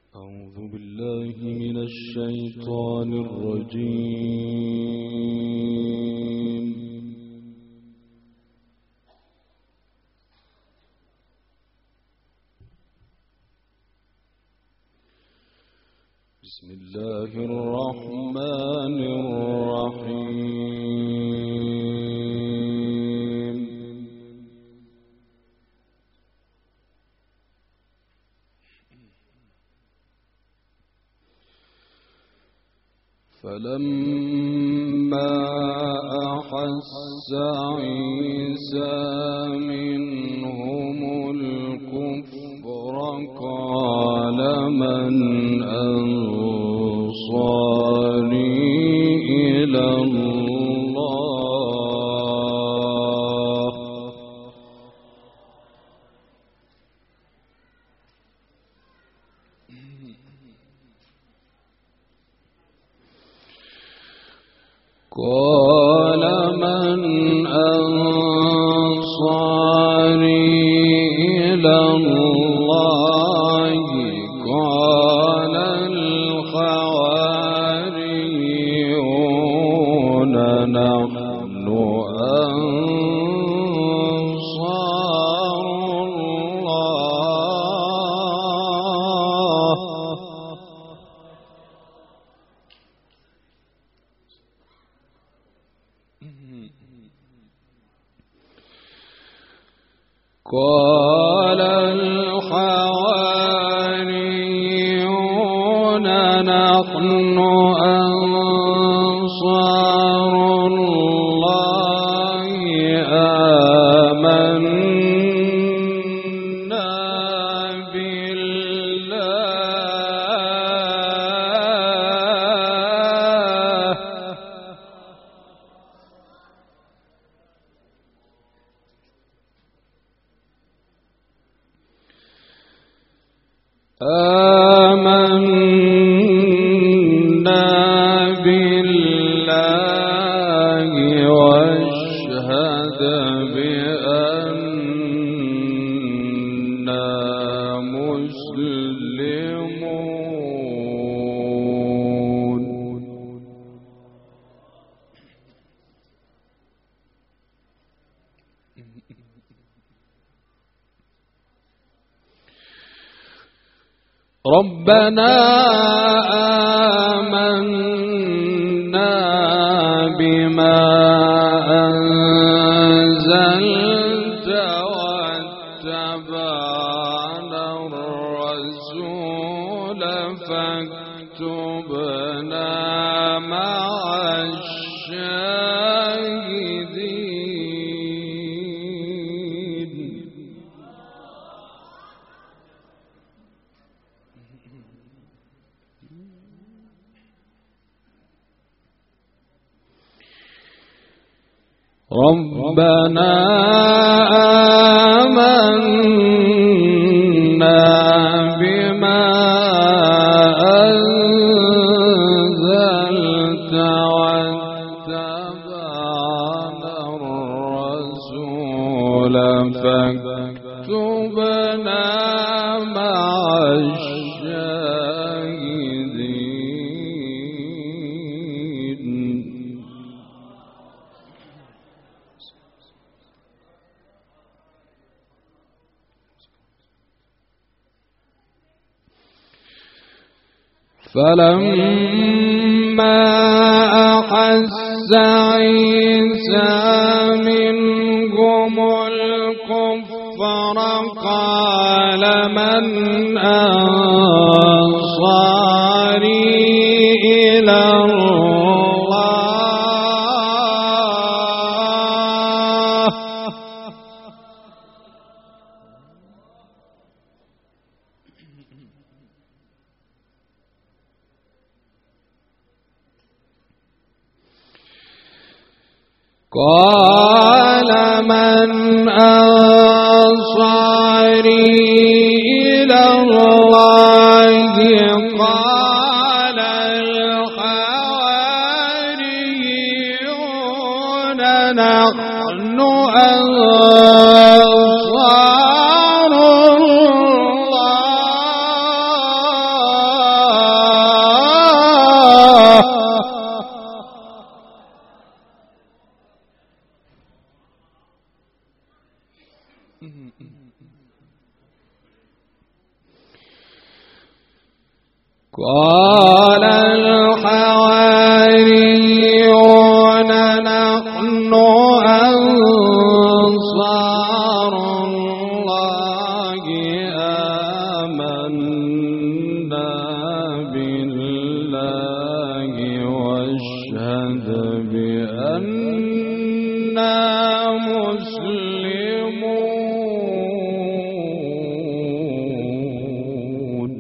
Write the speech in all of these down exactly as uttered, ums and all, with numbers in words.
أعوذ بالله من الشيطان الرجيم. بسم الله الرحمن الرحيم. فلما أحس عيسى منهم الكفر قال من أنصاري إلى الله قال من أنصاري إلى الله قال الحواريون نحن أنصار الله قال الحواريون نحن أنصار الله آمنا بالله آمنا بالله واشهد بأننا مسلمون. ربنا آمنا بما أنزلت واتبعنا الرسول فاكتبنا مع الشاهدين. ربنا آمنا بما أنزلت واتبعنا الرسول فاكتبنا مع الشاهدين. فلما أحس عيسى منهم الكفر قال من أنصاري إلى الله قال من أنصاري إلى الله قال الحواريون نحن أنصار الله قال الحواريون نحن أنصار الله آمنا بالله واشهد بأننا مسلمون.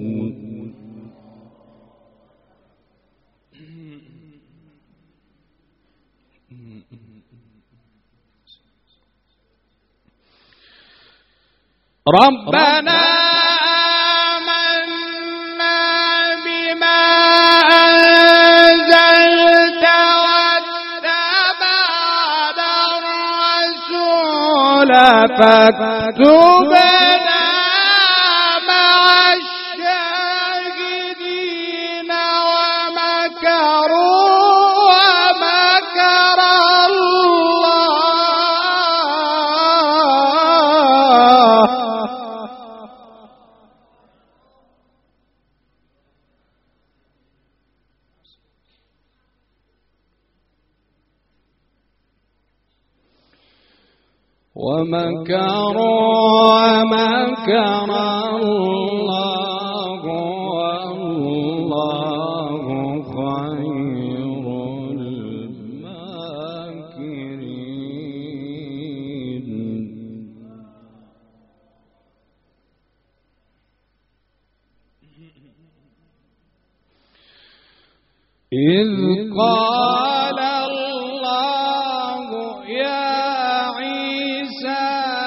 ربنا آمنا بما أنزلت واتبعنا الرسول فاكتبنا مع الشاهدين. ومكروا ومكر ومكروا ومكر الله والله خير الماكرين. إذ قال الله يا عيسى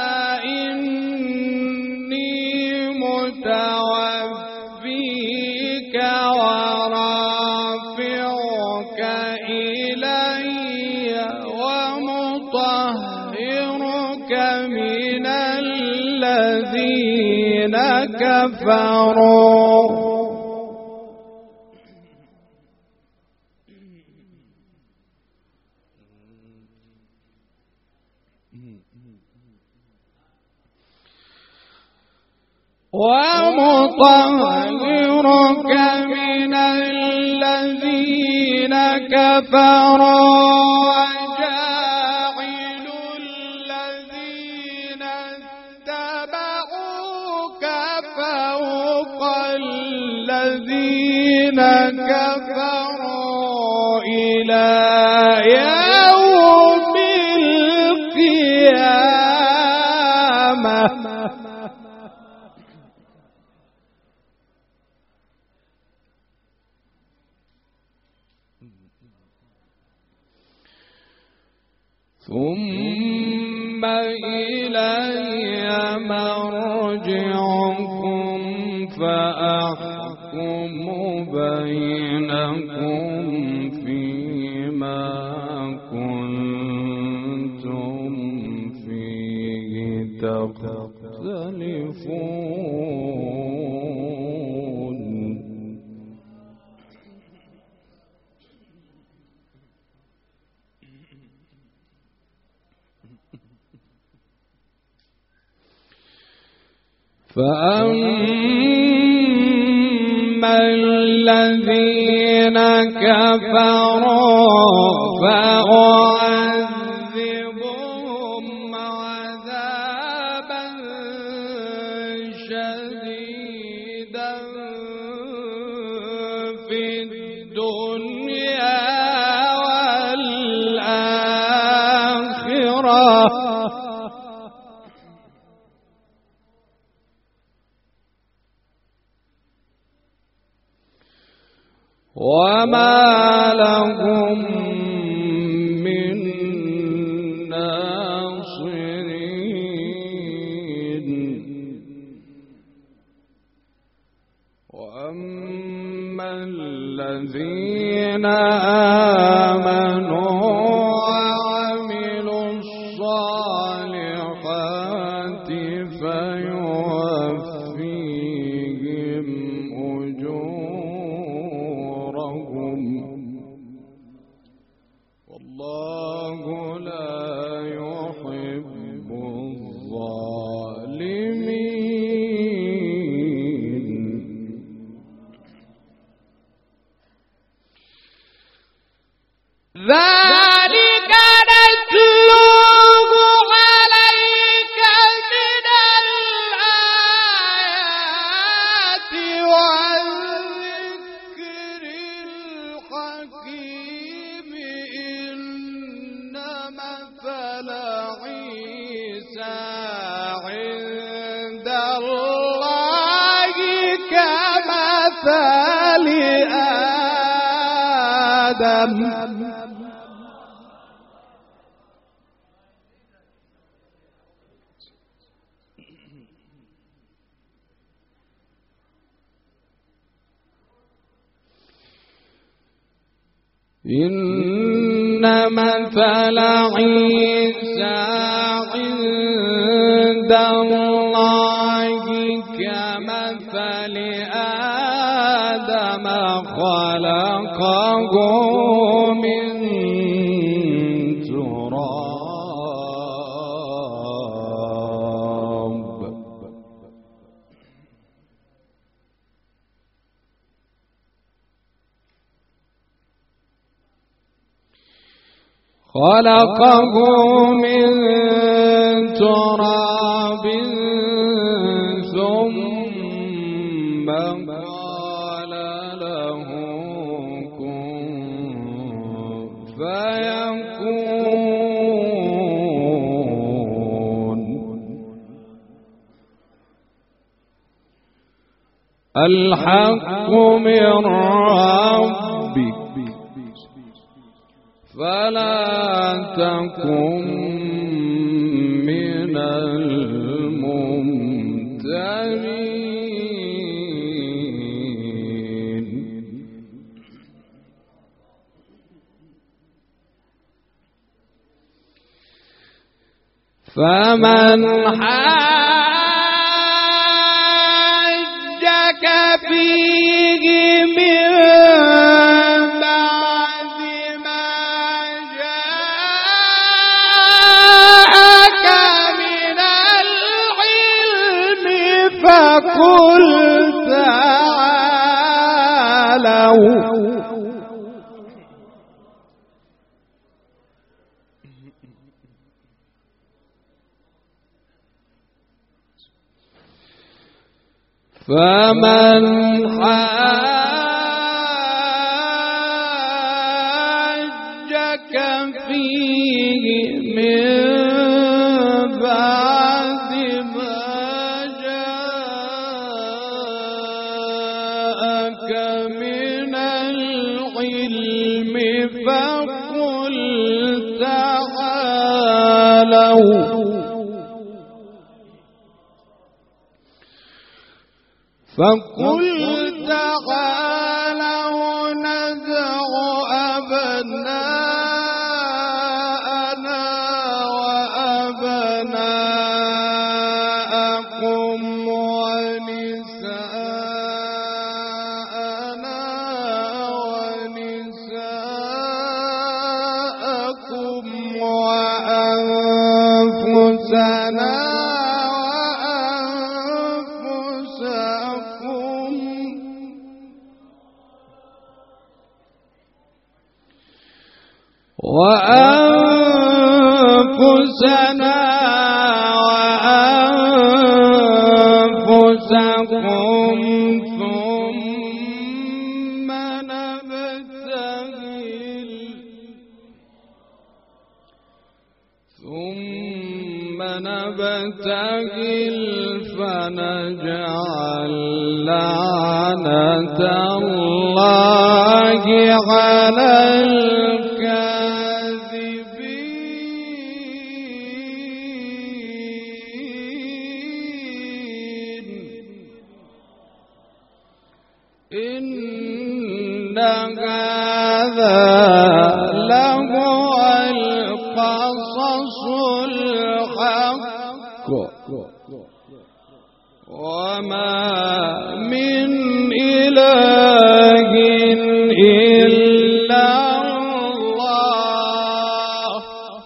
إني متوفيك ورافعك إلي ومطهرك من الذين كفروا ومطهرك من الذين كفروا وجاعل الذين اتبعوك فوق الذين كفروا إلى يوم القيامة. ثم إلي مرجعكم فأحكم بينكم فيما كنتم فيه تختلفون. فأما الذين كفروا فأعذبهم عذابا شديدا في الدنيا والآخرة وما لهم من ناصرين. وأما الذين آمنوا وعملوا الصالحات فيوفيهم أجورهم والله لا يحب الظالمين. ذلك نتلوه عليك من الآيات والذكر الحكيم إن مثل عيسى عند الله كمثل آدم إن مثل عيسى عند الله كمثل آدم خلقه من تراب خلقه من تراب ثم قال له كن فيكون الحق من ربك فلا تكن من الممترين فمن حاجك فيه من فقل تعالوا فمن حاجك فيه من بعد من العلم فقل تعالوا فقل تعالوا ندع أبناءنا وأبناءكم ونساءنا ونساءكم وأنفسنا وأنفسنا وأنفسكم ثم نبتهل ثم نبتهل فنجعل لعنة الله على إن هذا لهو القصص الحق وما من إله إلا الله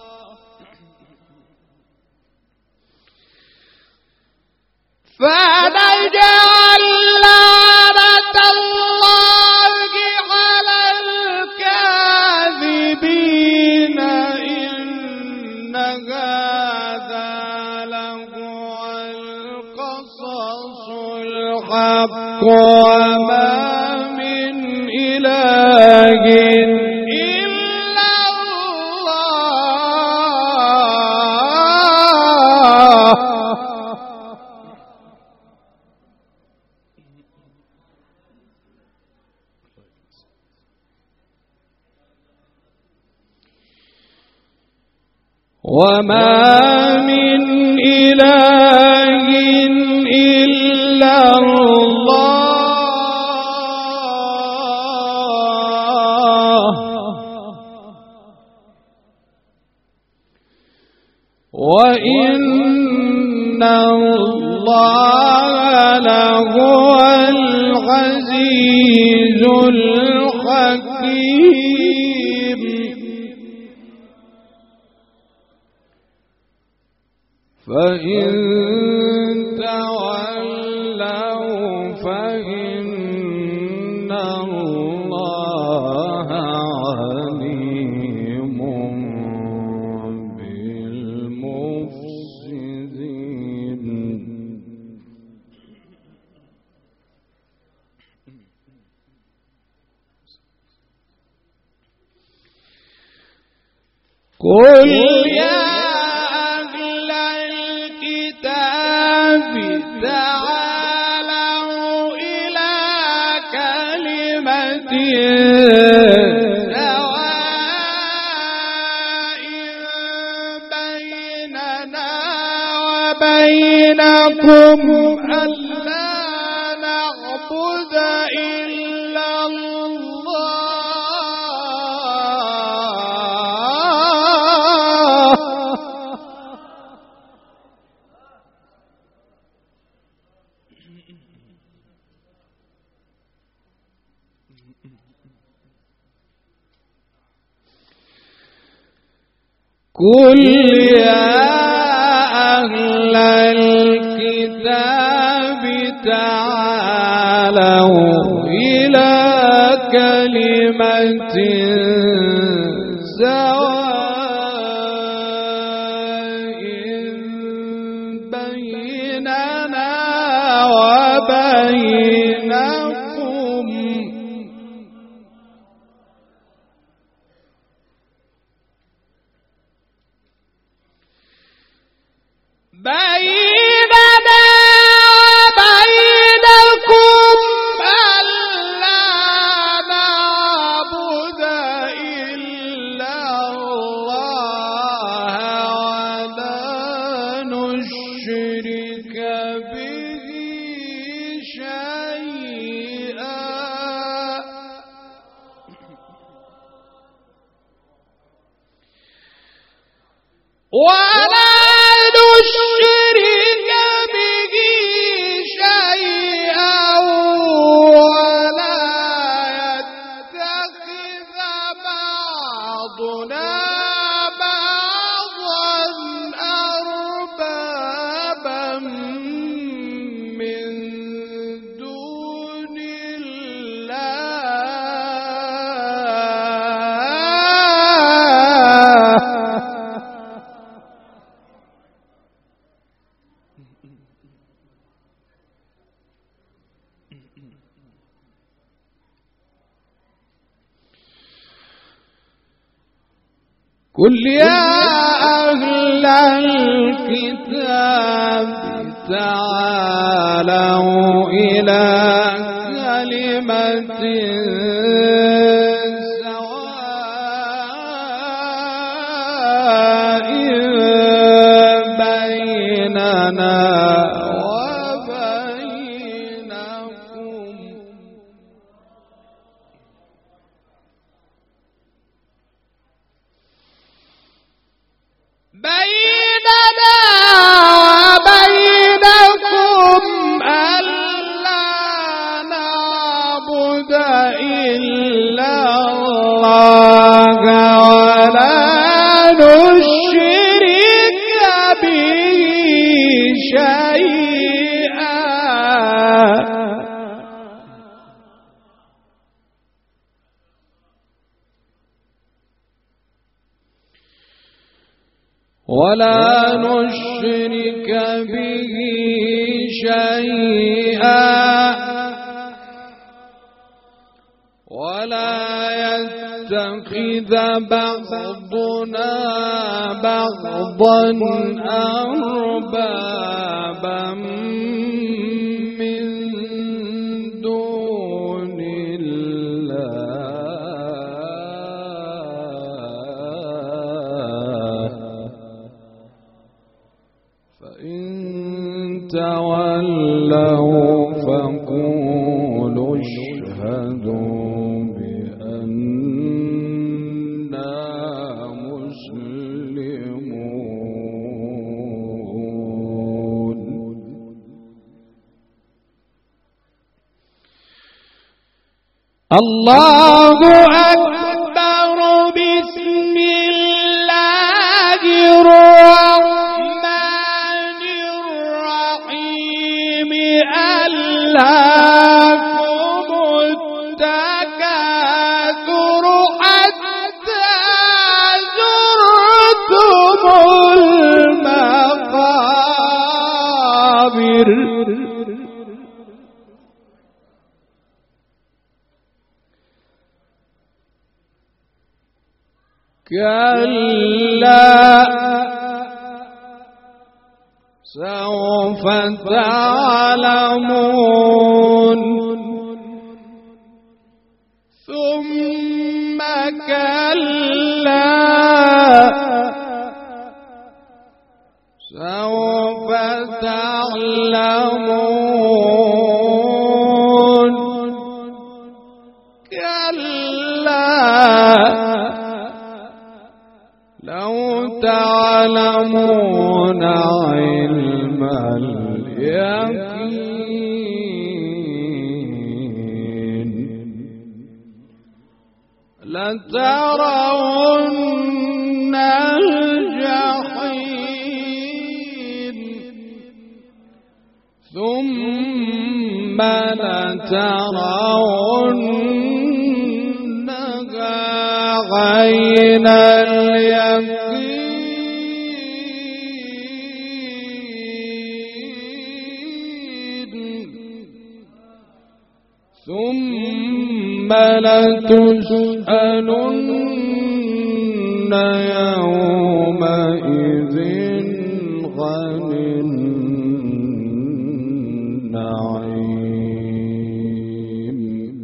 فنجعل لعنة الله على الكاذبين الحق وما من إله إلا الله وما من إله إلا الله وإن الله لهو العزيز الحكيم فإن تولوا فإن الله عليم بالمفسدين قل يا تعالوا إلى كلمة سواء بيننا وبينكم ألا نعبد إلا الله قل يا أهل الكتاب تعالوا إلى كلمة سواء بيننا وبينكم بيننا وبينكم ألا نعبد إلا الله ولا نشرك به شيئا ولا نشرك به شيئا ولا يتخذ بعضنا بعضا أربابا من دون الله قل يا أهل الكتاب تعالوا إلى كلمة سواء بيننا وبينكم بيننا وبينكم ألا نعبد إلا الله ولا نشرك به شيئا ولا نشرك به شيئا ولا يتخذ بعضنا بعضا أربابا من دون الله فإن تولوا فقولوا اشهدوا الله أكبر. بسم الله الرحمن الرحيم. ألهاكم التكاثر حتى زرتم المقابر. كلا سوف تعلمون ثم كلا سوف تعلمون كلا لو تعلمون علم اليقين لترون الجحيم ثم لترونها عين اليقين ثم لتسألن يومئذ عن النعيم.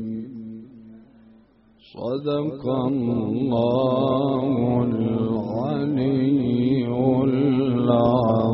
صدق الله العلي العظيم.